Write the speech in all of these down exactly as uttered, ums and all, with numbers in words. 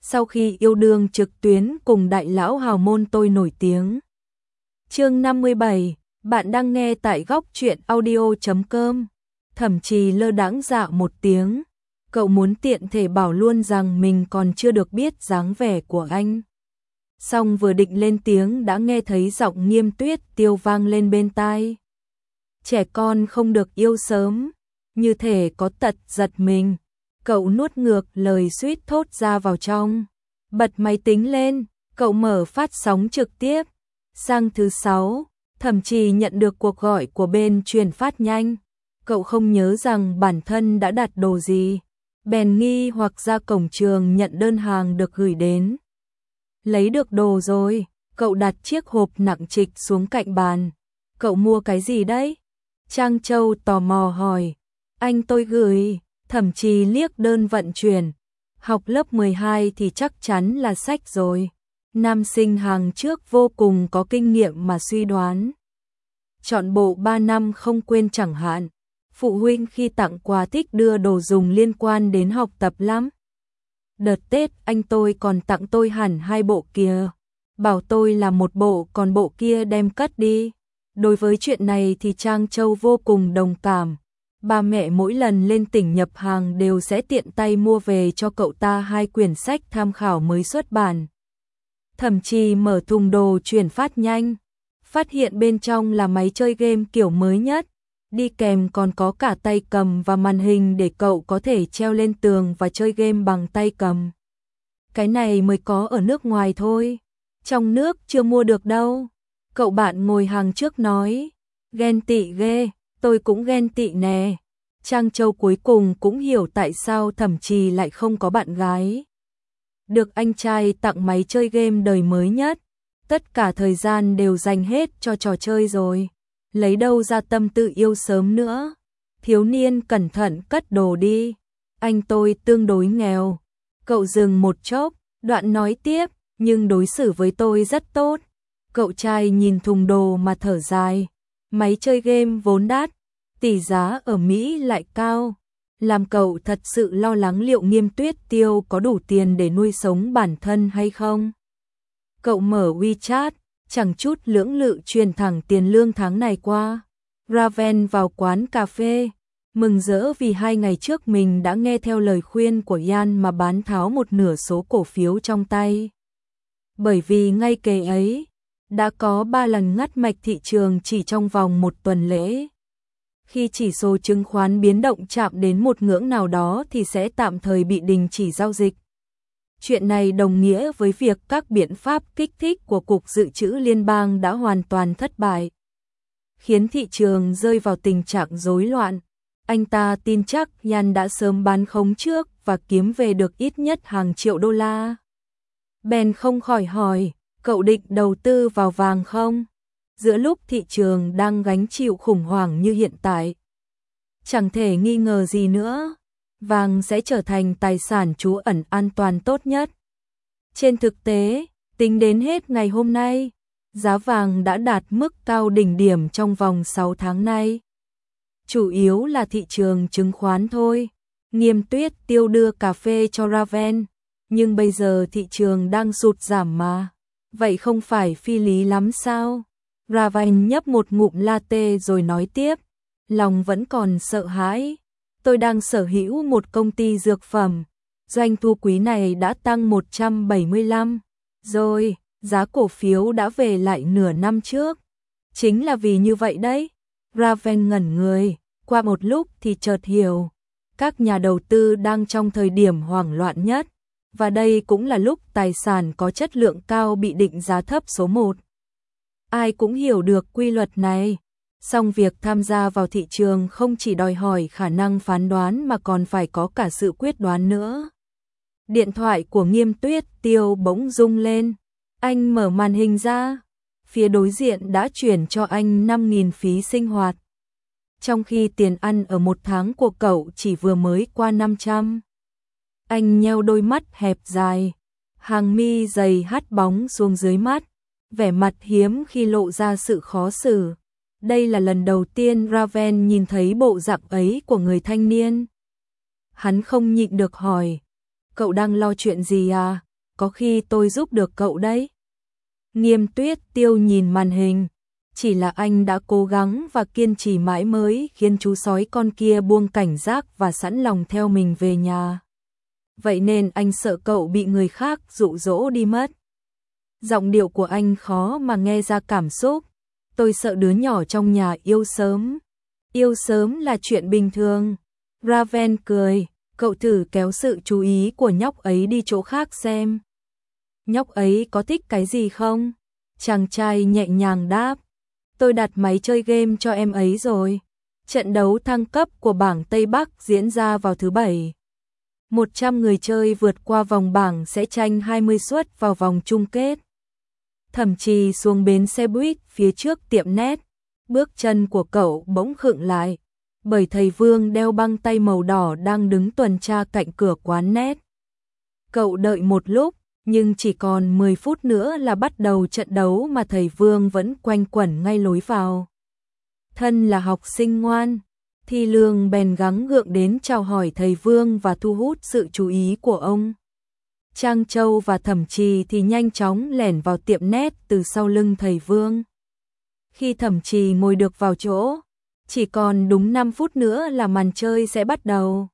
sau khi yêu đương trực tuyến cùng đại lão hào môn tôi nổi tiếng. Chương năm mươi bảy, bạn đang nghe tại góc truyện audio chấm com. Thẩm Trì lơ đãng dạ một tiếng, cậu muốn tiện thể bảo luôn rằng mình còn chưa được biết dáng vẻ của anh. Xong vừa định lên tiếng đã nghe thấy giọng Nghiêm Tuyết Tiêu vang lên bên tai. Trẻ con không được yêu sớm, như thể có tật giật mình. Cậu nuốt ngược lời suýt thốt ra vào trong. Bật máy tính lên, cậu mở phát sóng trực tiếp. Sang thứ sáu, Thẩm Trì nhận được cuộc gọi của bên truyền phát nhanh. Cậu không nhớ rằng bản thân đã đặt đồ gì, bèn nghi hoặc ra cổng trường nhận đơn hàng được gửi đến. Lấy được đồ rồi, cậu đặt chiếc hộp nặng trịch xuống cạnh bàn. Cậu mua cái gì đấy? Trang Châu tò mò hỏi. Anh tôi gửi. Thẩm Trì liếc đơn vận chuyển. Học lớp mười hai thì chắc chắn là sách rồi. Nam sinh hàng trước vô cùng có kinh nghiệm mà suy đoán. Chọn bộ ba năm không quên chẳng hạn. Phụ huynh khi tặng quà thích đưa đồ dùng liên quan đến học tập lắm. Đợt Tết anh tôi còn tặng tôi hẳn hai bộ kia. Bảo tôi là một bộ còn bộ kia đem cất đi. Đối với chuyện này thì Trang Châu vô cùng đồng cảm. Ba mẹ mỗi lần lên tỉnh nhập hàng đều sẽ tiện tay mua về cho cậu ta hai quyển sách tham khảo mới xuất bản. Thẩm Trì mở thùng đồ chuyển phát nhanh, phát hiện bên trong là máy chơi game kiểu mới nhất, đi kèm còn có cả tay cầm và màn hình để cậu có thể treo lên tường và chơi game bằng tay cầm. Cái này mới có ở nước ngoài thôi, trong nước chưa mua được đâu. Cậu bạn ngồi hàng trước nói, ghen tị ghê, tôi cũng ghen tị nè. Trang Châu cuối cùng cũng hiểu tại sao Thẩm Trì lại không có bạn gái. Được anh trai tặng máy chơi game đời mới nhất, tất cả thời gian đều dành hết cho trò chơi rồi. Lấy đâu ra tâm tư yêu sớm nữa. Thiếu niên cẩn thận cất đồ đi. Anh tôi tương đối nghèo. Cậu dừng một chốc, đoạn nói tiếp, nhưng đối xử với tôi rất tốt. Cậu trai nhìn thùng đồ mà thở dài. Máy chơi game vốn đắt, tỷ giá ở Mỹ lại cao. Làm cậu thật sự lo lắng liệu Nghiêm Tuyết Tiêu có đủ tiền để nuôi sống bản thân hay không. Cậu mở WeChat, chẳng chút lưỡng lự truyền thẳng tiền lương tháng này qua. Raven vào quán cà phê, mừng rỡ vì hai ngày trước mình đã nghe theo lời khuyên của Yan mà bán tháo một nửa số cổ phiếu trong tay. Bởi vì ngay kề ấy, đã có ba lần ngắt mạch thị trường chỉ trong vòng một tuần lễ. Khi chỉ số chứng khoán biến động chạm đến một ngưỡng nào đó thì sẽ tạm thời bị đình chỉ giao dịch. Chuyện này đồng nghĩa với việc các biện pháp kích thích của Cục Dự trữ Liên bang đã hoàn toàn thất bại, khiến thị trường rơi vào tình trạng rối loạn. Anh ta tin chắc Yan đã sớm bán khống trước và kiếm về được ít nhất hàng triệu đô la. Ben không khỏi hỏi, cậu định đầu tư vào vàng không? Giữa lúc thị trường đang gánh chịu khủng hoảng như hiện tại, chẳng thể nghi ngờ gì nữa, vàng sẽ trở thành tài sản trú ẩn an toàn tốt nhất. Trên thực tế, tính đến hết ngày hôm nay, giá vàng đã đạt mức cao đỉnh điểm trong vòng sáu tháng nay. Chủ yếu là thị trường chứng khoán thôi. Nghiêm Tuyết Tiêu đưa cà phê cho Raven, nhưng bây giờ thị trường đang sụt giảm mà. Vậy không phải phi lý lắm sao? Raven nhấp một ngụm latte rồi nói tiếp, lòng vẫn còn sợ hãi. Tôi đang sở hữu một công ty dược phẩm, doanh thu quý này đã tăng một trăm bảy mươi lăm rồi, giá cổ phiếu đã về lại nửa năm trước. Chính là vì như vậy đấy. Raven ngẩn người, qua một lúc thì chợt hiểu, các nhà đầu tư đang trong thời điểm hoảng loạn nhất, và đây cũng là lúc tài sản có chất lượng cao bị định giá thấp số một. Ai cũng hiểu được quy luật này, song việc tham gia vào thị trường không chỉ đòi hỏi khả năng phán đoán mà còn phải có cả sự quyết đoán nữa. Điện thoại của Nghiêm Tuyết Tiêu bỗng rung lên, anh mở màn hình ra, phía đối diện đã chuyển cho anh năm nghìn phí sinh hoạt, trong khi tiền ăn ở một tháng của cậu chỉ vừa mới qua năm trăm. Anh nheo đôi mắt hẹp dài, hàng mi dày hắt bóng xuống dưới mắt, vẻ mặt hiếm khi lộ ra sự khó xử. Đây là lần đầu tiên Raven nhìn thấy bộ dạng ấy của người thanh niên. Hắn không nhịn được hỏi, cậu đang lo chuyện gì à? có khi tôi giúp được cậu đấy. Nghiêm Tuyết Tiêu nhìn màn hình, chỉ là anh đã cố gắng và kiên trì mãi mới khiến chú sói con kia buông cảnh giác và sẵn lòng theo mình về nhà. Vậy nên anh sợ cậu bị người khác dụ dỗ đi mất. Giọng điệu của anh khó mà nghe ra cảm xúc. Tôi sợ đứa nhỏ trong nhà yêu sớm. Yêu sớm là chuyện bình thường. Raven cười, cậu thử kéo sự chú ý của nhóc ấy đi chỗ khác xem. Nhóc ấy có thích cái gì không? Chàng trai nhẹ nhàng đáp. Tôi đặt máy chơi game cho em ấy rồi. Trận đấu thăng cấp của bảng Tây Bắc diễn ra vào thứ Bảy. một trăm người chơi vượt qua vòng bảng sẽ tranh hai mươi suất vào vòng chung kết. Thẩm Trì xuống bến xe buýt phía trước tiệm net. Bước chân của cậu bỗng khựng lại, bởi thầy Vương đeo băng tay màu đỏ đang đứng tuần tra cạnh cửa quán net. Cậu đợi một lúc, nhưng chỉ còn mười phút nữa là bắt đầu trận đấu mà thầy Vương vẫn quanh quẩn ngay lối vào. Thân là học sinh ngoan, Thi Lương bèn gắng gượng đến chào hỏi thầy Vương và thu hút sự chú ý của ông. Trang Châu và Thẩm Trì thì nhanh chóng lẻn vào tiệm net từ sau lưng thầy Vương. Khi Thẩm Trì ngồi được vào chỗ, chỉ còn đúng năm phút nữa là màn chơi sẽ bắt đầu.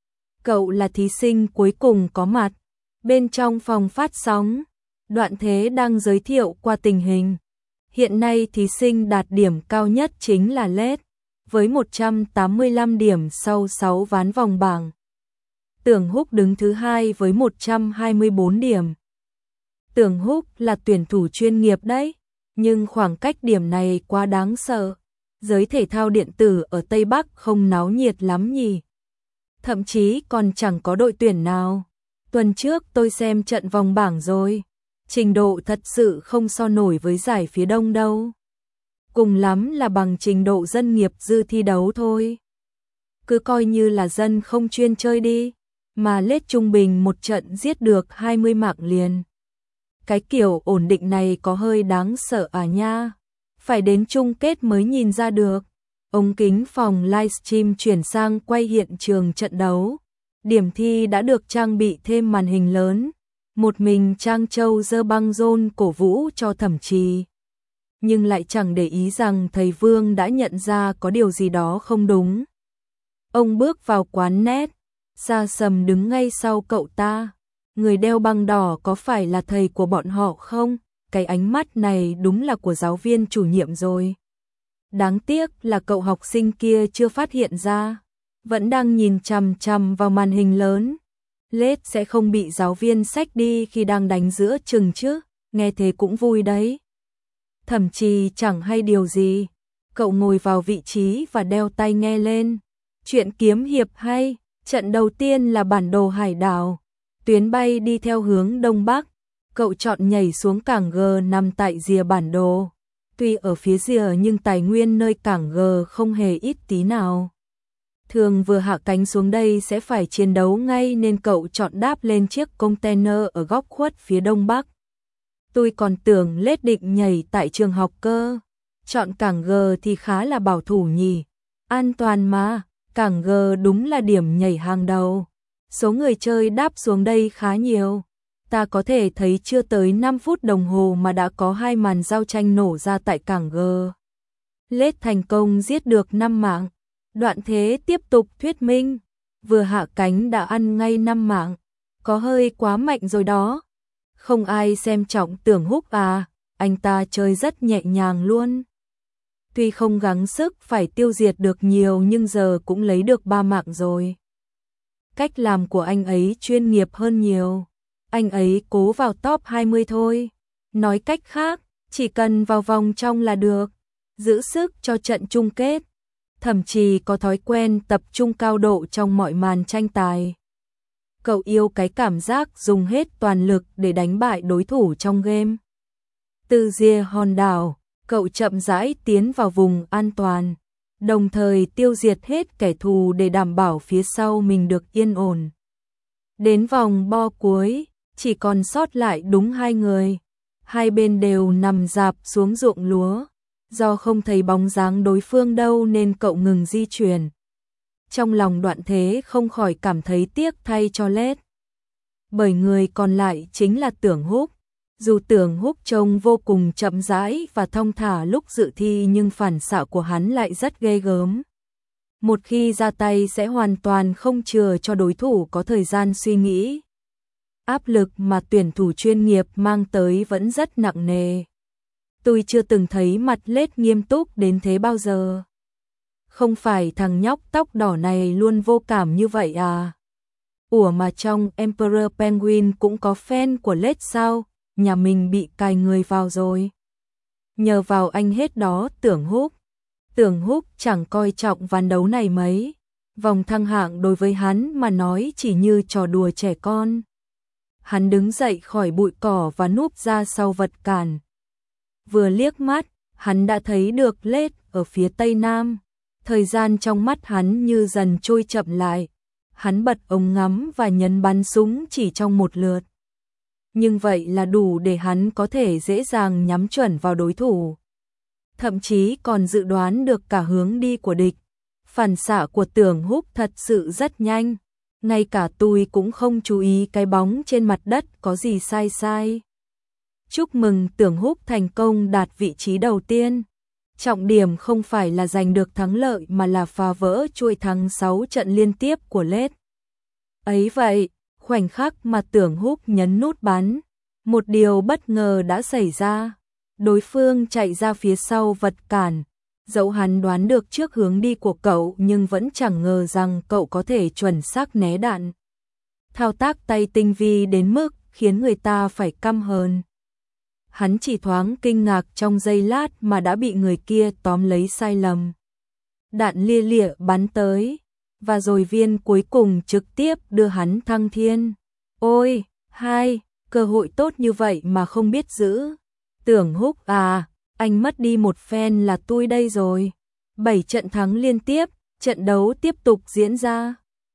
Cậu là thí sinh cuối cùng có mặt. Bên trong phòng phát sóng, Đoạn Thế đang giới thiệu qua tình hình. Hiện nay thí sinh đạt điểm cao nhất chính là Lết, với một trăm tám mươi lăm điểm sau sáu ván vòng bảng. Tưởng Húc đứng thứ hai với một trăm hai mươi bốn điểm. Tưởng Húc là tuyển thủ chuyên nghiệp đấy, nhưng khoảng cách điểm này quá đáng sợ. Giới thể thao điện tử ở Tây Bắc không náo nhiệt lắm nhỉ. Thậm chí còn chẳng có đội tuyển nào. Tuần trước tôi xem trận vòng bảng rồi. Trình độ thật sự không so nổi với giải phía Đông đâu. Cùng lắm là bằng trình độ dân nghiệp dư thi đấu thôi. Cứ coi như là dân không chuyên chơi đi, mà Lết trung bình một trận giết được hai mươi mạng liền. Cái kiểu ổn định này có hơi đáng sợ à nha. Phải đến chung kết mới nhìn ra được. Ống kính phòng livestream chuyển sang quay hiện trường trận đấu. Điểm thi đã được trang bị thêm màn hình lớn. Một mình Trang Châu giơ băng rôn cổ vũ cho Thẩm Trì. Nhưng lại chẳng để ý rằng thầy Vương đã nhận ra có điều gì đó không đúng. Ông bước vào quán net. Sa Sầm đứng ngay sau cậu ta. Người đeo băng đỏ có phải là thầy của bọn họ không? Cái ánh mắt này đúng là của giáo viên chủ nhiệm rồi. Đáng tiếc là cậu học sinh kia chưa phát hiện ra. Vẫn đang nhìn chằm chằm vào màn hình lớn. Lết sẽ không bị giáo viên xách đi khi đang đánh giữa chừng chứ. Nghe thế cũng vui đấy. Thẩm Trì chẳng hay điều gì. Cậu ngồi vào vị trí và đeo tai nghe lên. Chuyện kiếm hiệp hay. Trận đầu tiên là bản đồ hải đảo. Tuyến bay đi theo hướng Đông Bắc. Cậu chọn nhảy xuống cảng G nằm tại rìa bản đồ. Tuy ở phía rìa nhưng tài nguyên nơi cảng G không hề ít tí nào. Thường vừa hạ cánh xuống đây sẽ phải chiến đấu ngay nên cậu chọn đáp lên chiếc container ở góc khuất phía Đông Bắc. Tôi còn tưởng Lết định nhảy tại trường học cơ. Chọn cảng G thì khá là bảo thủ nhỉ. An toàn mà, cảng G đúng là điểm nhảy hàng đầu. Số người chơi đáp xuống đây khá nhiều. Ta có thể thấy chưa tới năm phút đồng hồ mà đã có hai màn giao tranh nổ ra tại cảng G. Lết thành công giết được năm mạng. Đoạn Thế tiếp tục thuyết minh. Vừa hạ cánh đã ăn ngay năm mạng. Có hơi quá mạnh rồi đó. Không ai xem trọng Tưởng Húc à. Anh ta chơi rất nhẹ nhàng luôn. Tuy không gắng sức phải tiêu diệt được nhiều nhưng giờ cũng lấy được ba mạng rồi. Cách làm của anh ấy chuyên nghiệp hơn nhiều. Anh ấy cố vào top hai mươi thôi. Nói cách khác, chỉ cần vào vòng trong là được. Giữ sức cho trận chung kết. Thậm chí có thói quen tập trung cao độ trong mọi màn tranh tài. Cậu yêu cái cảm giác dùng hết toàn lực để đánh bại đối thủ trong game. Từ rìa hòn đảo, cậu chậm rãi tiến vào vùng an toàn, đồng thời tiêu diệt hết kẻ thù để đảm bảo phía sau mình được yên ổn. Đến vòng bo cuối, chỉ còn sót lại đúng hai người. Hai bên đều nằm rạp xuống ruộng lúa. Do không thấy bóng dáng đối phương đâu nên cậu ngừng di chuyển. Trong lòng Đoạn Thế không khỏi cảm thấy tiếc thay cho Lết. bởi người còn lại chính là Tưởng Húc. Dù Tưởng Húc trông vô cùng chậm rãi và thong thả lúc dự thi nhưng phản xạ của hắn lại rất ghê gớm. Một khi ra tay sẽ hoàn toàn không chừa cho đối thủ có thời gian suy nghĩ. Áp lực mà tuyển thủ chuyên nghiệp mang tới vẫn rất nặng nề. Tôi chưa từng thấy mặt Lết nghiêm túc đến thế bao giờ. Không phải thằng nhóc tóc đỏ này luôn vô cảm như vậy à? Ủa mà trong Emperor Penguin cũng có fan của Lết sao? Nhà mình bị cài người vào rồi. Nhờ vào anh hết đó Tưởng Húc. Tưởng Húc chẳng coi trọng ván đấu này mấy. Vòng thăng hạng đối với hắn mà nói chỉ như trò đùa trẻ con. Hắn đứng dậy khỏi bụi cỏ và núp ra sau vật cản. Vừa liếc mắt, hắn đã thấy được Lết ở phía tây nam. Thời gian trong mắt hắn như dần trôi chậm lại. Hắn bật ống ngắm và nhấn bắn súng chỉ trong một lượt. Nhưng vậy là đủ để hắn có thể dễ dàng nhắm chuẩn vào đối thủ. Thậm chí còn dự đoán được cả hướng đi của địch. Phản xạ của Tưởng Húc thật sự rất nhanh. Ngay cả tôi cũng không chú ý cái bóng trên mặt đất có gì sai sai. Chúc mừng Tưởng Húc thành công đạt vị trí đầu tiên. Trọng điểm không phải là giành được thắng lợi mà là phá vỡ chuỗi thắng sáu trận liên tiếp của Lết. Ấy vậy, khoảnh khắc mà Tưởng Húc nhấn nút bắn, một điều bất ngờ đã xảy ra. Đối phương chạy ra phía sau vật cản. Dẫu hắn đoán được trước hướng đi của cậu nhưng vẫn chẳng ngờ rằng cậu có thể chuẩn xác né đạn. Thao tác tay tinh vi đến mức khiến người ta phải căm hờn. Hắn chỉ thoáng kinh ngạc trong giây lát mà đã bị người kia tóm lấy sai lầm. Đạn lia lịa bắn tới, và rồi viên cuối cùng trực tiếp đưa hắn thăng thiên. Ôi, hai, cơ hội tốt như vậy mà không biết giữ. Tưởng Húc à, anh mất đi một phen là tôi đây rồi. Bảy trận thắng liên tiếp, trận đấu tiếp tục diễn ra.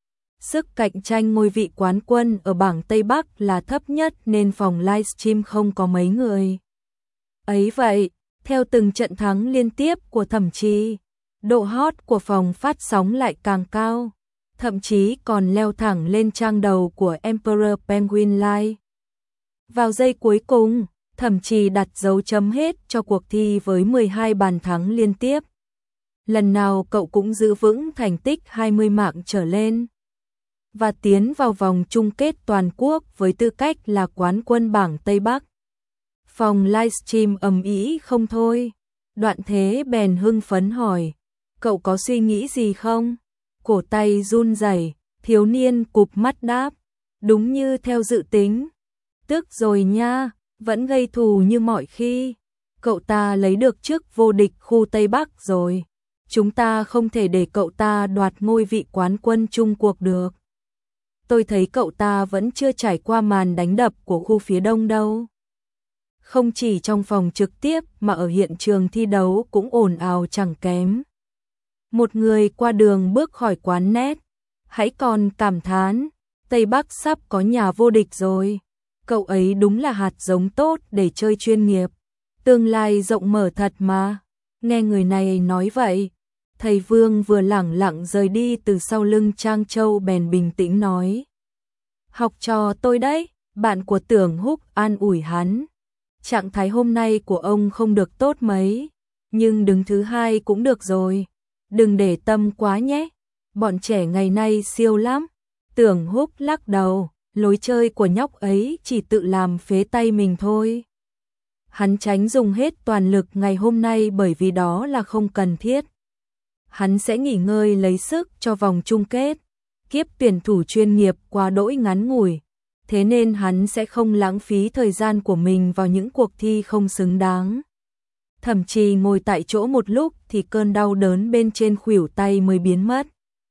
Sức cạnh tranh ngôi vị quán quân ở bảng Tây Bắc là thấp nhất nên phòng livestream không có mấy người. Ấy vậy, theo từng trận thắng liên tiếp của Thẩm Trì, độ hot của phòng phát sóng lại càng cao, thậm chí còn leo thẳng lên trang đầu của Emperor Penguin Live. Vào giây cuối cùng, Thẩm Trì đặt dấu chấm hết cho cuộc thi với mười hai bàn thắng liên tiếp. Lần nào cậu cũng giữ vững thành tích hai mươi mạng trở lên và tiến vào vòng chung kết toàn quốc với tư cách là quán quân bảng Tây Bắc. Phòng livestream ầm ĩ không thôi. Đoạn Thế bèn hưng phấn hỏi, cậu có suy nghĩ gì không? Cổ tay run rẩy, thiếu niên cụp mắt đáp, đúng như theo dự tính. Tức rồi nha, vẫn gây thù như mọi khi. Cậu ta lấy được chức vô địch khu Tây Bắc rồi. Chúng ta không thể để cậu ta đoạt ngôi vị quán quân chung cuộc được. Tôi thấy cậu ta vẫn chưa trải qua màn đánh đập của khu phía Đông đâu. Không chỉ trong phòng trực tiếp mà ở hiện trường thi đấu cũng ồn ào chẳng kém. Một người qua đường bước khỏi quán net, hãy còn cảm thán, Tây Bắc sắp có nhà vô địch rồi. Cậu ấy đúng là hạt giống tốt để chơi chuyên nghiệp. Tương lai rộng mở thật mà. Nghe người này nói vậy, thầy Vương vừa lẳng lặng rời đi từ sau lưng Trang Châu bèn bình tĩnh nói. Học trò tôi đấy, bạn của Tưởng Húc an ủi hắn. Trạng thái hôm nay của ông không được tốt mấy, nhưng đứng thứ hai cũng được rồi. Đừng để tâm quá nhé, bọn trẻ ngày nay siêu lắm. Tưởng Húc lắc đầu, lối chơi của nhóc ấy chỉ tự làm phế tay mình thôi. Hắn tránh dùng hết toàn lực ngày hôm nay bởi vì đó là không cần thiết. Hắn sẽ nghỉ ngơi lấy sức cho vòng chung kết. Kiếp tuyển thủ chuyên nghiệp quá đỗi ngắn ngủi, thế nên hắn sẽ không lãng phí thời gian của mình vào những cuộc thi không xứng đáng. Thậm chí ngồi tại chỗ một lúc thì cơn đau đớn bên trên khuỷu tay mới biến mất.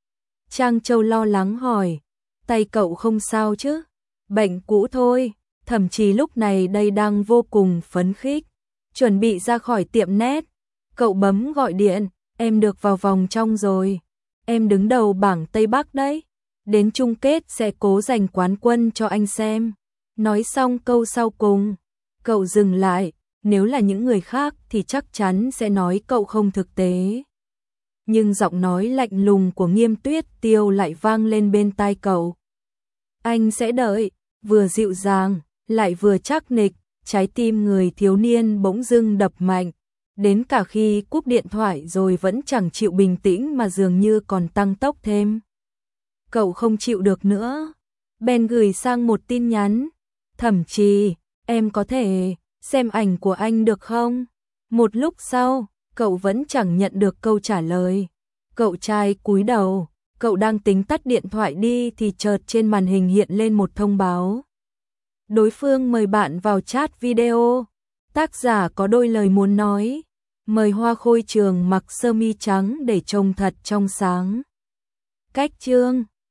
Trang Châu lo lắng hỏi, tay cậu không sao chứ? Bệnh cũ thôi. Thậm chí lúc này đây đang vô cùng phấn khích, chuẩn bị ra khỏi tiệm net. Cậu bấm gọi điện, em được vào vòng trong rồi. Em đứng đầu bảng Tây Bắc đấy. Đến chung kết sẽ cố giành quán quân cho anh xem. Nói xong câu sau cùng, cậu dừng lại. Nếu là những người khác thì chắc chắn sẽ nói cậu không thực tế. Nhưng giọng nói lạnh lùng của Nghiêm Tuyết Tiêu lại vang lên bên tai cậu. Anh sẽ đợi. vừa dịu dàng, lại vừa chắc nịch, trái tim người thiếu niên bỗng dưng đập mạnh, đến cả khi cúp điện thoại rồi vẫn chẳng chịu bình tĩnh mà dường như còn tăng tốc thêm. Cậu không chịu được nữa, bèn gửi sang một tin nhắn, Thẩm Trì, em có thể xem ảnh của anh được không? Một lúc sau, cậu vẫn chẳng nhận được câu trả lời. Cậu trai cúi đầu, cậu đang tính tắt điện thoại đi thì chợt trên màn hình hiện lên một thông báo. Đối phương mời bạn vào chat video. Tác giả có đôi lời muốn nói. Mời Hoa Khôi Trường mặc sơ mi trắng để trông thật trong sáng. Cách chương